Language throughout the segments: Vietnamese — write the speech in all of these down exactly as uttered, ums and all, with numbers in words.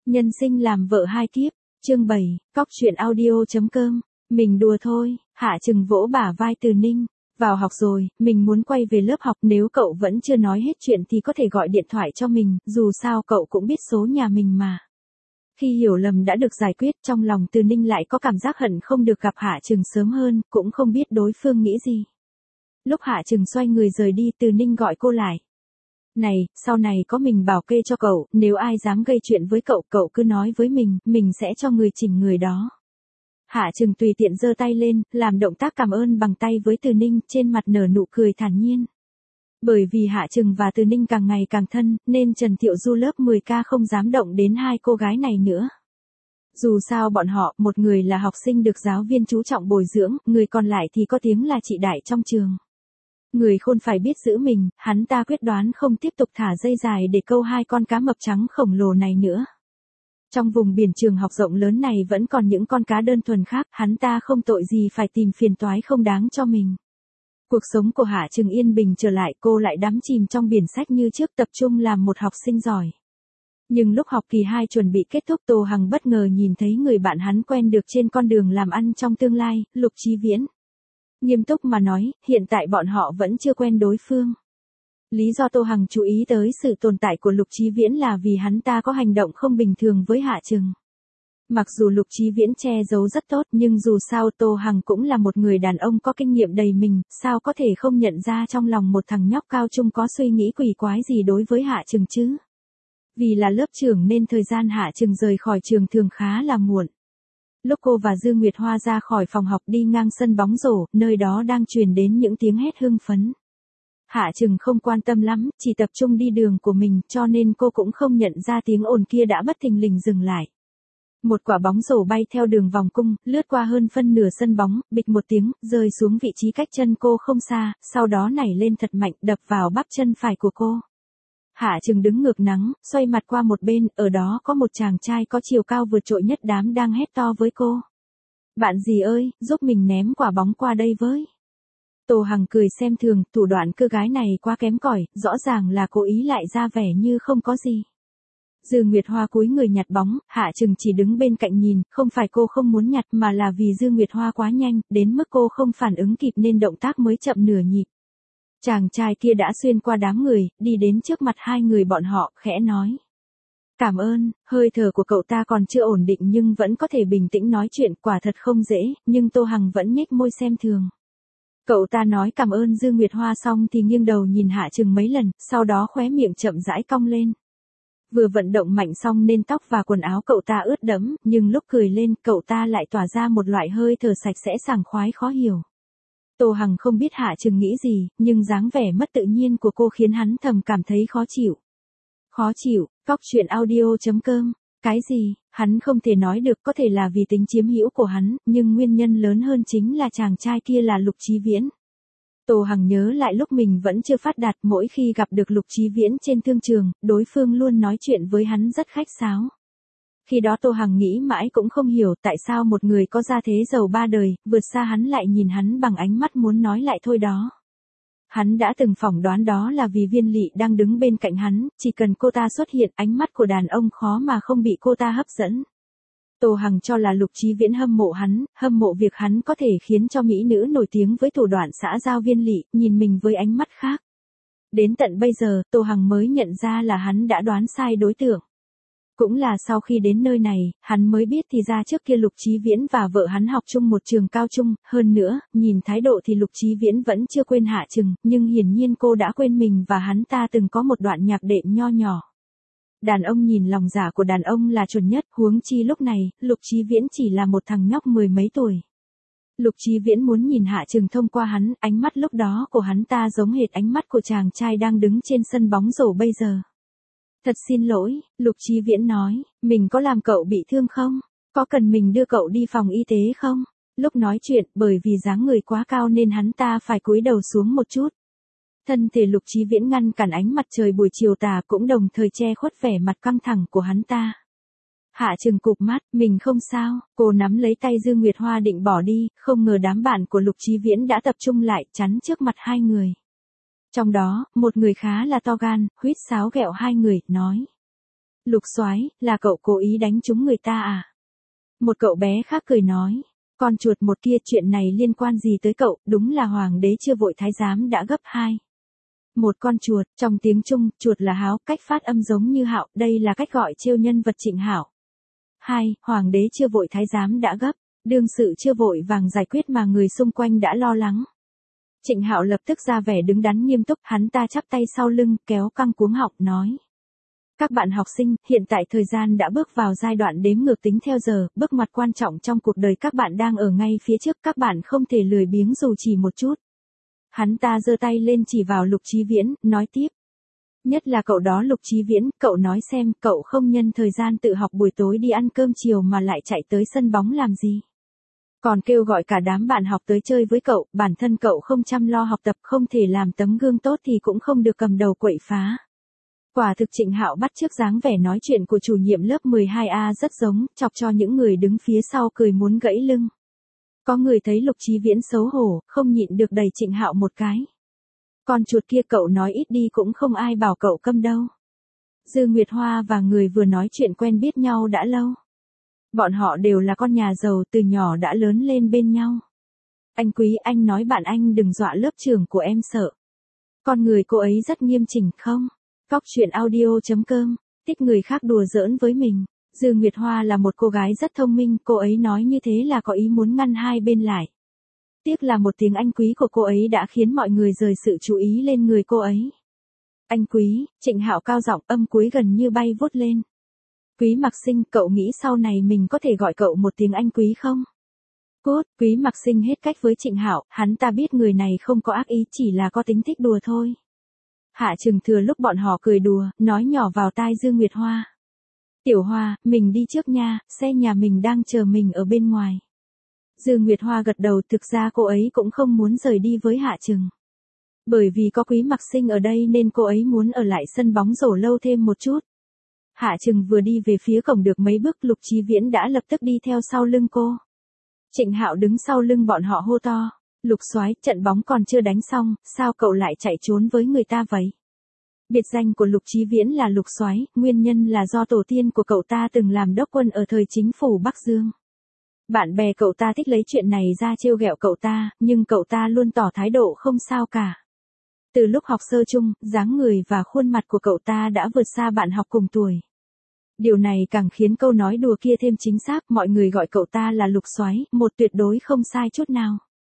Nhân sinh làm vợ hai kiếp, chương bảy, cóc truyện audio chấm com, mình đùa thôi, Hạ Trừng vỗ bả vai Từ Ninh, vào học rồi, mình muốn quay về lớp học, nếu cậu vẫn chưa nói hết chuyện thì có thể gọi điện thoại cho mình, dù sao cậu cũng biết số nhà mình mà. Khi hiểu lầm đã được giải quyết, trong lòng Từ Ninh lại có cảm giác hận không được gặp Hạ Trừng sớm hơn, cũng không biết đối phương nghĩ gì. Lúc Hạ Trừng xoay người rời đi, Từ Ninh gọi cô lại. Này, sau này có mình bảo kê cho cậu, nếu ai dám gây chuyện với cậu, cậu cứ nói với mình, mình sẽ cho người chỉnh người đó. Hạ Trừng tùy tiện giơ tay lên, làm động tác cảm ơn bằng tay với Từ Ninh, trên mặt nở nụ cười thản nhiên. Bởi vì Hạ Trừng và Từ Ninh càng ngày càng thân, nên Trần Thiệu Du lớp mười K không dám động đến hai cô gái này nữa. Dù sao bọn họ, một người là học sinh được giáo viên chú trọng bồi dưỡng, người còn lại thì có tiếng là chị đại trong trường. Người khôn phải biết giữ mình, hắn ta quyết đoán không tiếp tục thả dây dài để câu hai con cá mập trắng khổng lồ này nữa. Trong vùng biển trường học rộng lớn này vẫn còn những con cá đơn thuần khác, hắn ta không tội gì phải tìm phiền toái không đáng cho mình. Cuộc sống của Hạ Trừng yên bình trở lại, cô lại đắm chìm trong biển sách như trước, tập trung làm một học sinh giỏi. Nhưng lúc học kỳ hai chuẩn bị kết thúc, Tô Hằng bất ngờ nhìn thấy người bạn hắn quen được trên con đường làm ăn trong tương lai, Lục Chí Viễn. Nghiêm túc mà nói, hiện tại bọn họ vẫn chưa quen đối phương. Lý do Tô Hằng chú ý tới sự tồn tại của Lục Chí Viễn là vì hắn ta có hành động không bình thường với Hạ Trừng. Mặc dù Lục Chí Viễn che giấu rất tốt, nhưng dù sao Tô Hằng cũng là một người đàn ông có kinh nghiệm đầy mình, sao có thể không nhận ra trong lòng một thằng nhóc cao trung có suy nghĩ quỷ quái gì đối với Hạ Trừng chứ. Vì là lớp trưởng nên thời gian Hạ Trừng rời khỏi trường thường khá là muộn. Lúc cô và Dư Nguyệt Hoa ra khỏi phòng học đi ngang sân bóng rổ, nơi đó đang truyền đến những tiếng hét hưng phấn. Hạ Trừng không quan tâm lắm, chỉ tập trung đi đường của mình, cho nên cô cũng không nhận ra tiếng ồn kia đã bất thình lình dừng lại. Một quả bóng rổ bay theo đường vòng cung, lướt qua hơn phân nửa sân bóng, bịch một tiếng, rơi xuống vị trí cách chân cô không xa, sau đó nảy lên thật mạnh, đập vào bắp chân phải của cô. Hạ Trừng đứng ngược nắng, xoay mặt qua một bên, ở đó có một chàng trai có chiều cao vượt trội nhất đám đang hét to với cô. Bạn gì ơi, giúp mình ném quả bóng qua đây với. Tô Hằng cười xem thường, thủ đoạn cưa gái này quá kém cỏi, rõ ràng là cố ý lại ra vẻ như không có gì. Dư Nguyệt Hoa cúi người nhặt bóng, Hạ Trừng chỉ đứng bên cạnh nhìn, không phải cô không muốn nhặt mà là vì Dư Nguyệt Hoa quá nhanh, đến mức cô không phản ứng kịp nên động tác mới chậm nửa nhịp. Chàng trai kia đã xuyên qua đám người, đi đến trước mặt hai người bọn họ, khẽ nói. Cảm ơn, hơi thở của cậu ta còn chưa ổn định nhưng vẫn có thể bình tĩnh nói chuyện, quả thật không dễ, nhưng Tô Hằng vẫn nhếch môi xem thường. Cậu ta nói cảm ơn Dư Nguyệt Hoa xong thì nghiêng đầu nhìn Hạ Trừng mấy lần, sau đó khóe miệng chậm rãi cong lên. Vừa vận động mạnh xong nên tóc và quần áo cậu ta ướt đẫm, nhưng lúc cười lên, cậu ta lại tỏa ra một loại hơi thở sạch sẽ sảng khoái khó hiểu. Tô Hằng không biết Hạ Trừng nghĩ gì, nhưng dáng vẻ mất tự nhiên của cô khiến hắn thầm cảm thấy khó chịu. Khó chịu, cóc truyện audio chấm com, cái gì, hắn không thể nói được, có thể là vì tính chiếm hữu của hắn, nhưng nguyên nhân lớn hơn chính là chàng trai kia là Lục Chí Viễn. Tô Hằng nhớ lại lúc mình vẫn chưa phát đạt, mỗi khi gặp được Lục Chí Viễn trên thương trường, đối phương luôn nói chuyện với hắn rất khách sáo. Khi đó Tô Hằng nghĩ mãi cũng không hiểu tại sao một người có gia thế giàu ba đời, vượt xa hắn lại nhìn hắn bằng ánh mắt muốn nói lại thôi đó. Hắn đã từng phỏng đoán đó là vì Viên Lị đang đứng bên cạnh hắn, chỉ cần cô ta xuất hiện, ánh mắt của đàn ông khó mà không bị cô ta hấp dẫn. Tô Hằng cho là Lục Chí Viễn hâm mộ hắn, hâm mộ việc hắn có thể khiến cho mỹ nữ nổi tiếng với thủ đoạn xã giao Viên Lị, nhìn mình với ánh mắt khác. Đến tận bây giờ, Tô Hằng mới nhận ra là hắn đã đoán sai đối tượng. Cũng là sau khi đến nơi này, hắn mới biết thì ra trước kia Lục Chí Viễn và vợ hắn học chung một trường cao trung, hơn nữa, nhìn thái độ thì Lục Chí Viễn vẫn chưa quên Hạ Trừng, nhưng hiển nhiên cô đã quên mình và hắn ta từng có một đoạn nhạc đệm nho nhỏ. Đàn ông nhìn lòng dạ của đàn ông là chuẩn nhất, huống chi lúc này, Lục Chí Viễn chỉ là một thằng nhóc mười mấy tuổi. Lục Chí Viễn muốn nhìn Hạ Trừng thông qua hắn, ánh mắt lúc đó của hắn ta giống hệt ánh mắt của chàng trai đang đứng trên sân bóng rổ bây giờ. Thật xin lỗi, Lục Chí Viễn nói, mình có làm cậu bị thương không? Có cần mình đưa cậu đi phòng y tế không? Lúc nói chuyện, bởi vì dáng người quá cao nên hắn ta phải cúi đầu xuống một chút. Thân thể Lục Chí Viễn ngăn cản ánh mặt trời buổi chiều tà, cũng đồng thời che khuất vẻ mặt căng thẳng của hắn ta. Hạ Trừng cụp mắt, mình không sao, cô nắm lấy tay Dư Nguyệt Hoa định bỏ đi, không ngờ đám bạn của Lục Chí Viễn đã tập trung lại, chắn trước mặt hai người. Trong đó, một người khá là to gan, huýt sáo ghẹo hai người, nói. Lục Soái, là cậu cố ý đánh trúng người ta à? Một cậu bé khác cười nói. Con chuột một kia, chuyện này liên quan gì tới cậu, đúng là hoàng đế chưa vội thái giám đã gấp hai. Một con chuột, trong tiếng Trung, chuột là háo, cách phát âm giống như hạo, đây là cách gọi trêu nhân vật Trịnh Hạo. Hai, hoàng đế chưa vội thái giám đã gấp, đương sự chưa vội vàng giải quyết mà người xung quanh đã lo lắng. Trịnh Hạo lập tức ra vẻ đứng đắn nghiêm túc, hắn ta chắp tay sau lưng, kéo căng cuống họng, nói. Các bạn học sinh, hiện tại thời gian đã bước vào giai đoạn đếm ngược tính theo giờ, bước ngoặt quan trọng trong cuộc đời các bạn đang ở ngay phía trước, các bạn không thể lười biếng dù chỉ một chút. Hắn ta giơ tay lên chỉ vào Lục Chí Viễn, nói tiếp. Nhất là cậu đó Lục Chí Viễn, cậu nói xem, cậu không nhân thời gian tự học buổi tối đi ăn cơm chiều mà lại chạy tới sân bóng làm gì? Còn kêu gọi cả đám bạn học tới chơi với cậu, bản thân cậu không chăm lo học tập, không thể làm tấm gương tốt thì cũng không được cầm đầu quậy phá. Quả thực Trịnh Hạo bắt chước dáng vẻ nói chuyện của chủ nhiệm lớp mười hai A rất giống, chọc cho những người đứng phía sau cười muốn gãy lưng. Có người thấy Lục Chí Viễn xấu hổ, không nhịn được đẩy Trịnh Hạo một cái. Con chuột kia, cậu nói ít đi cũng không ai bảo cậu câm đâu. Dư Nguyệt Hoa và người vừa nói chuyện quen biết nhau đã lâu. Bọn họ đều là con nhà giàu, từ nhỏ đã lớn lên bên nhau. Anh Quý, anh nói bạn anh đừng dọa lớp trưởng của em sợ. Con người cô ấy rất nghiêm chỉnh không? Cóc truyện audio chấm com, thích người khác đùa giỡn với mình. Dư Nguyệt Hoa là một cô gái rất thông minh, cô ấy nói như thế là có ý muốn ngăn hai bên lại. Tiếc là một tiếng anh Quý của cô ấy đã khiến mọi người rời sự chú ý lên người cô ấy. Anh Quý, Trịnh Hạo cao giọng, âm cuối gần như bay vút lên. Quý Mặc Sinh, cậu nghĩ sau này mình có thể gọi cậu một tiếng anh Quý không? Cốt, Quý Mặc Sinh hết cách với Trịnh Hạo, hắn ta biết người này không có ác ý, chỉ là có tính thích đùa thôi. Hạ Trừng thừa lúc bọn họ cười đùa, nói nhỏ vào tai Dư Nguyệt Hoa. Tiểu Hoa, mình đi trước nha, xe nhà mình đang chờ mình ở bên ngoài. Dư Nguyệt Hoa gật đầu, thực ra cô ấy cũng không muốn rời đi với Hạ Trừng. Bởi vì có Quý Mặc Sinh ở đây nên cô ấy muốn ở lại sân bóng rổ lâu thêm một chút. Hạ Trừng vừa đi về phía cổng được mấy bước, Lục Chí Viễn đã lập tức đi theo sau lưng cô. Trịnh Hạo đứng sau lưng bọn họ hô to. Lục Soái, trận bóng còn chưa đánh xong, sao cậu lại chạy trốn với người ta vậy? Biệt danh của Lục Chí Viễn là Lục Soái, nguyên nhân là do tổ tiên của cậu ta từng làm đốc quân ở thời chính phủ Bắc Dương. Bạn bè cậu ta thích lấy chuyện này ra trêu ghẹo cậu ta, nhưng cậu ta luôn tỏ thái độ không sao cả. Từ lúc học sơ chung, dáng người và khuôn mặt của cậu ta đã vượt xa bạn học cùng tuổi. Điều này càng khiến câu nói đùa kia thêm chính xác, mọi người gọi cậu ta là Lục Soái, một tuyệt đối không sai chút nào.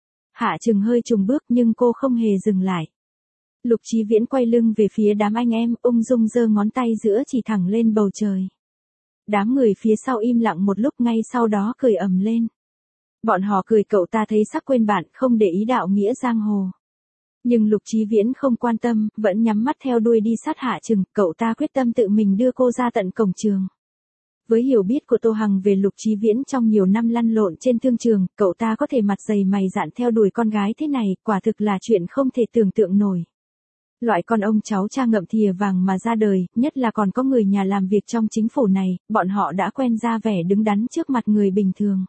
Hạ Trừng hơi chùng bước nhưng cô không hề dừng lại. Lục Chí Viễn quay lưng về phía đám anh em, ung dung giơ ngón tay giữa chỉ thẳng lên bầu trời. Đám người phía sau im lặng một lúc, ngay sau đó cười ầm lên. Bọn họ cười cậu ta thấy sắc quên bạn, không để ý đạo nghĩa giang hồ. Nhưng Lục Chí Viễn không quan tâm, vẫn nhắm mắt theo đuôi đi sát Hạ Trừng, cậu ta quyết tâm tự mình đưa cô ra tận cổng trường. Với hiểu biết của Tô Hằng về Lục Chí Viễn trong nhiều năm lăn lộn trên thương trường, cậu ta có thể mặt dày mày dạn theo đuổi con gái thế này, quả thực là chuyện không thể tưởng tượng nổi. Loại con ông cháu cha ngậm thìa vàng mà ra đời, nhất là còn có người nhà làm việc trong chính phủ này, bọn họ đã quen ra vẻ đứng đắn trước mặt người bình thường.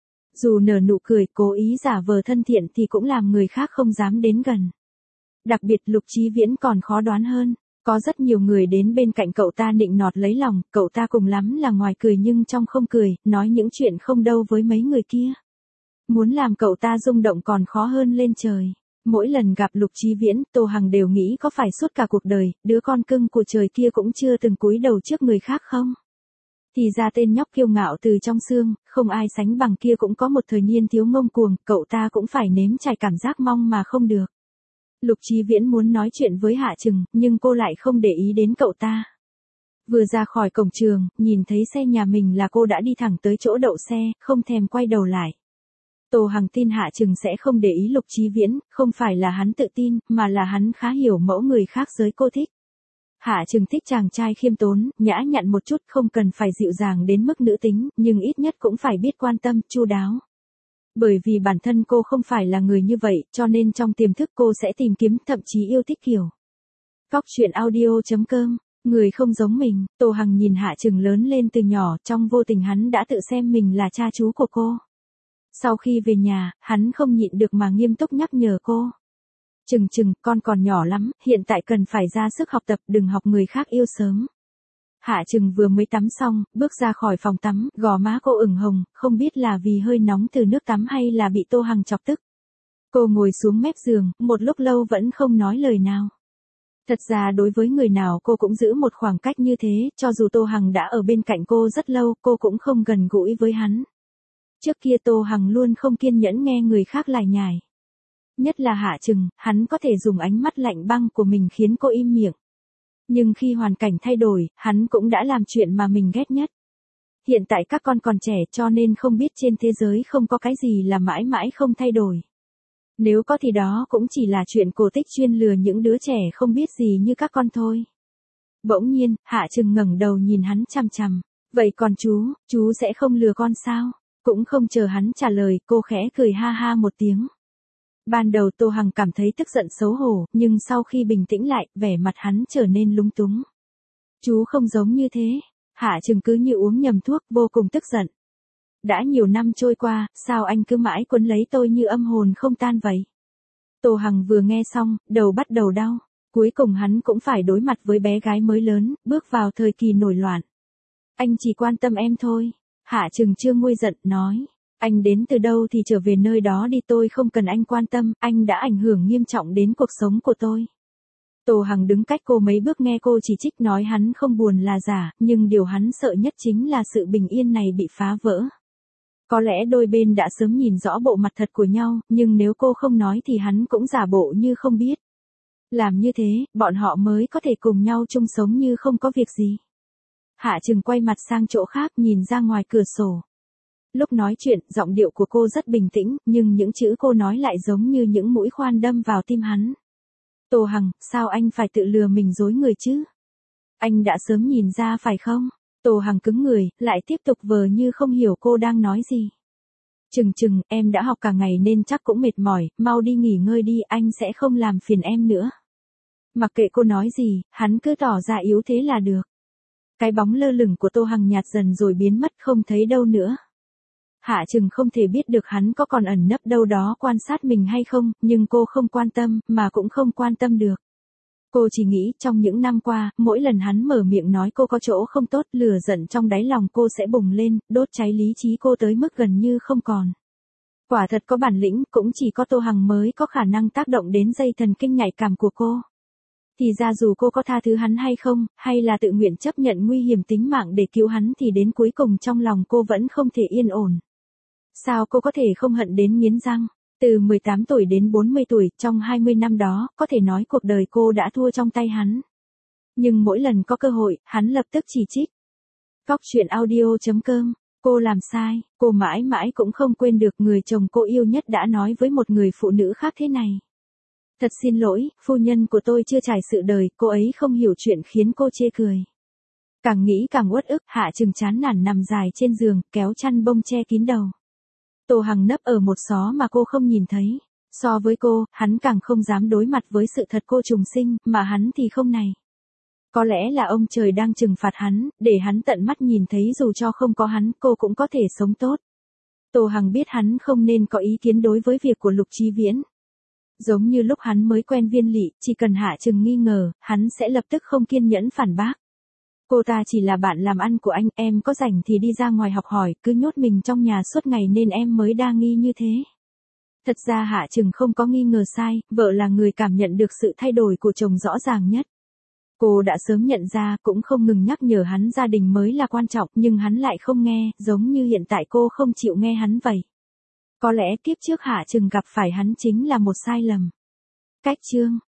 Dù nở nụ cười, cố ý giả vờ thân thiện thì cũng làm người khác không dám đến gần. Đặc biệt Lục Chí Viễn còn khó đoán hơn. Có rất nhiều người đến bên cạnh cậu ta nịnh nọt lấy lòng, cậu ta cùng lắm là ngoài cười nhưng trong không cười, nói những chuyện không đâu với mấy người kia. Muốn làm cậu ta rung động còn khó hơn lên trời. Mỗi lần gặp Lục Chí Viễn, Tô Hằng đều nghĩ có phải suốt cả cuộc đời, đứa con cưng của trời kia cũng chưa từng cúi đầu trước người khác không? Thì ra tên nhóc kiêu ngạo từ trong xương, không ai sánh bằng kia cũng có một thời niên thiếu ngông cuồng, cậu ta cũng phải nếm trải cảm giác mong mà không được. Lục Chí Viễn muốn nói chuyện với Hạ Trừng, nhưng cô lại không để ý đến cậu ta. Vừa ra khỏi cổng trường, nhìn thấy xe nhà mình là cô đã đi thẳng tới chỗ đậu xe, không thèm quay đầu lại. Tô Hằng tin Hạ Trừng sẽ không để ý Lục Chí Viễn, không phải là hắn tự tin, mà là hắn khá hiểu mẫu người khác giới cô thích. Hạ Trừng thích chàng trai khiêm tốn, nhã nhặn một chút, không cần phải dịu dàng đến mức nữ tính, nhưng ít nhất cũng phải biết quan tâm, chu đáo. Bởi vì bản thân cô không phải là người như vậy, cho nên trong tiềm thức cô sẽ tìm kiếm, thậm chí yêu thích kiểu. Cóc truyện audio chấm com, người không giống mình, Tô Hằng nhìn Hạ Trừng lớn lên từ nhỏ, trong vô tình hắn đã tự xem mình là cha chú của cô. Sau khi về nhà, hắn không nhịn được mà nghiêm túc nhắc nhở cô. Trừng Trừng, con còn nhỏ lắm, hiện tại cần phải ra sức học tập, đừng học người khác yêu sớm. Hạ Trừng vừa mới tắm xong, bước ra khỏi phòng tắm, gò má cô ửng hồng, không biết là vì hơi nóng từ nước tắm hay là bị Tô Hằng chọc tức. Cô ngồi xuống mép giường, một lúc lâu vẫn không nói lời nào. Thật ra đối với người nào cô cũng giữ một khoảng cách như thế, cho dù Tô Hằng đã ở bên cạnh cô rất lâu, cô cũng không gần gũi với hắn. Trước kia Tô Hằng luôn không kiên nhẫn nghe người khác lải nhải. Nhất là Hạ Trừng, hắn có thể dùng ánh mắt lạnh băng của mình khiến cô im miệng. Nhưng khi hoàn cảnh thay đổi, hắn cũng đã làm chuyện mà mình ghét nhất. Hiện tại các con còn trẻ cho nên không biết trên thế giới không có cái gì là mãi mãi không thay đổi. Nếu có thì đó cũng chỉ là chuyện cổ tích chuyên lừa những đứa trẻ không biết gì như các con thôi. Bỗng nhiên, Hạ Trừng ngẩng đầu nhìn hắn chằm chằm. Vậy còn chú, chú sẽ không lừa con sao? Cũng không chờ hắn trả lời, cô khẽ cười ha ha một tiếng. Ban đầu Tô Hằng cảm thấy tức giận xấu hổ, nhưng sau khi bình tĩnh lại, vẻ mặt hắn trở nên lúng túng. Chú không giống như thế. Hạ Trừng cứ như uống nhầm thuốc, vô cùng tức giận. Đã nhiều năm trôi qua, sao anh cứ mãi quấn lấy tôi như âm hồn không tan vậy? Tô Hằng vừa nghe xong, đầu bắt đầu đau. Cuối cùng hắn cũng phải đối mặt với bé gái mới lớn, bước vào thời kỳ nổi loạn. Anh chỉ quan tâm em thôi. Hạ Trừng chưa nguôi giận, nói. Anh đến từ đâu thì trở về nơi đó đi, tôi không cần anh quan tâm, anh đã ảnh hưởng nghiêm trọng đến cuộc sống của tôi. Tô Hằng đứng cách cô mấy bước nghe cô chỉ trích nói hắn không buồn là giả, nhưng điều hắn sợ nhất chính là sự bình yên này bị phá vỡ. Có lẽ đôi bên đã sớm nhìn rõ bộ mặt thật của nhau, nhưng nếu cô không nói thì hắn cũng giả bộ như không biết. Làm như thế, bọn họ mới có thể cùng nhau chung sống như không có việc gì. Hạ Trừng quay mặt sang chỗ khác nhìn ra ngoài cửa sổ. Lúc nói chuyện, giọng điệu của cô rất bình tĩnh, nhưng những chữ cô nói lại giống như những mũi khoan đâm vào tim hắn. Tô Hằng, sao anh phải tự lừa mình dối người chứ? Anh đã sớm nhìn ra phải không? Tô Hằng cứng người, lại tiếp tục vờ như không hiểu cô đang nói gì. Trừng Trừng, em đã học cả ngày nên chắc cũng mệt mỏi, mau đi nghỉ ngơi đi, anh sẽ không làm phiền em nữa. Mặc kệ cô nói gì, hắn cứ tỏ ra yếu thế là được. Cái bóng lơ lửng của Tô Hằng nhạt dần rồi biến mất không thấy đâu nữa. Hạ Trừng không thể biết được hắn có còn ẩn nấp đâu đó quan sát mình hay không, nhưng cô không quan tâm, mà cũng không quan tâm được. Cô chỉ nghĩ trong những năm qua, mỗi lần hắn mở miệng nói cô có chỗ không tốt, lửa giận trong đáy lòng cô sẽ bùng lên, đốt cháy lý trí cô tới mức gần như không còn. Quả thật có bản lĩnh, cũng chỉ có Tô Hằng mới có khả năng tác động đến dây thần kinh nhạy cảm của cô. Thì ra dù cô có tha thứ hắn hay không, hay là tự nguyện chấp nhận nguy hiểm tính mạng để cứu hắn thì đến cuối cùng trong lòng cô vẫn không thể yên ổn. Sao cô có thể không hận đến nghiến răng? Từ mười tám tuổi đến bốn mươi tuổi, trong hai mươi năm đó, có thể nói cuộc đời cô đã thua trong tay hắn. Nhưng mỗi lần có cơ hội, hắn lập tức chỉ trích. Cóc truyện audio chấm com, cô làm sai, cô mãi mãi cũng không quên được người chồng cô yêu nhất đã nói với một người phụ nữ khác thế này. Thật xin lỗi, phu nhân của tôi chưa trải sự đời, cô ấy không hiểu chuyện khiến cô chê cười. Càng nghĩ càng uất ức, Hạ Trừng chán nản nằm dài trên giường, kéo chăn bông che kín đầu. Tô Hằng nấp ở một xó mà cô không nhìn thấy. So với cô, hắn càng không dám đối mặt với sự thật cô trùng sinh, mà hắn thì không này. Có lẽ là ông trời đang trừng phạt hắn, để hắn tận mắt nhìn thấy dù cho không có hắn, cô cũng có thể sống tốt. Tô Hằng biết hắn không nên có ý kiến đối với việc của Lục Chí Viễn. Giống như lúc hắn mới quen Viên Lị, chỉ cần Hạ Trừng nghi ngờ, hắn sẽ lập tức không kiên nhẫn phản bác. Cô ta chỉ là bạn làm ăn của anh, em có rảnh thì đi ra ngoài học hỏi, cứ nhốt mình trong nhà suốt ngày nên em mới đa nghi như thế. Thật ra Hạ Trừng không có nghi ngờ sai, vợ là người cảm nhận được sự thay đổi của chồng rõ ràng nhất. Cô đã sớm nhận ra, cũng không ngừng nhắc nhở hắn gia đình mới là quan trọng, nhưng hắn lại không nghe, giống như hiện tại cô không chịu nghe hắn vậy. Có lẽ kiếp trước Hạ Trừng gặp phải hắn chính là một sai lầm. Cách chương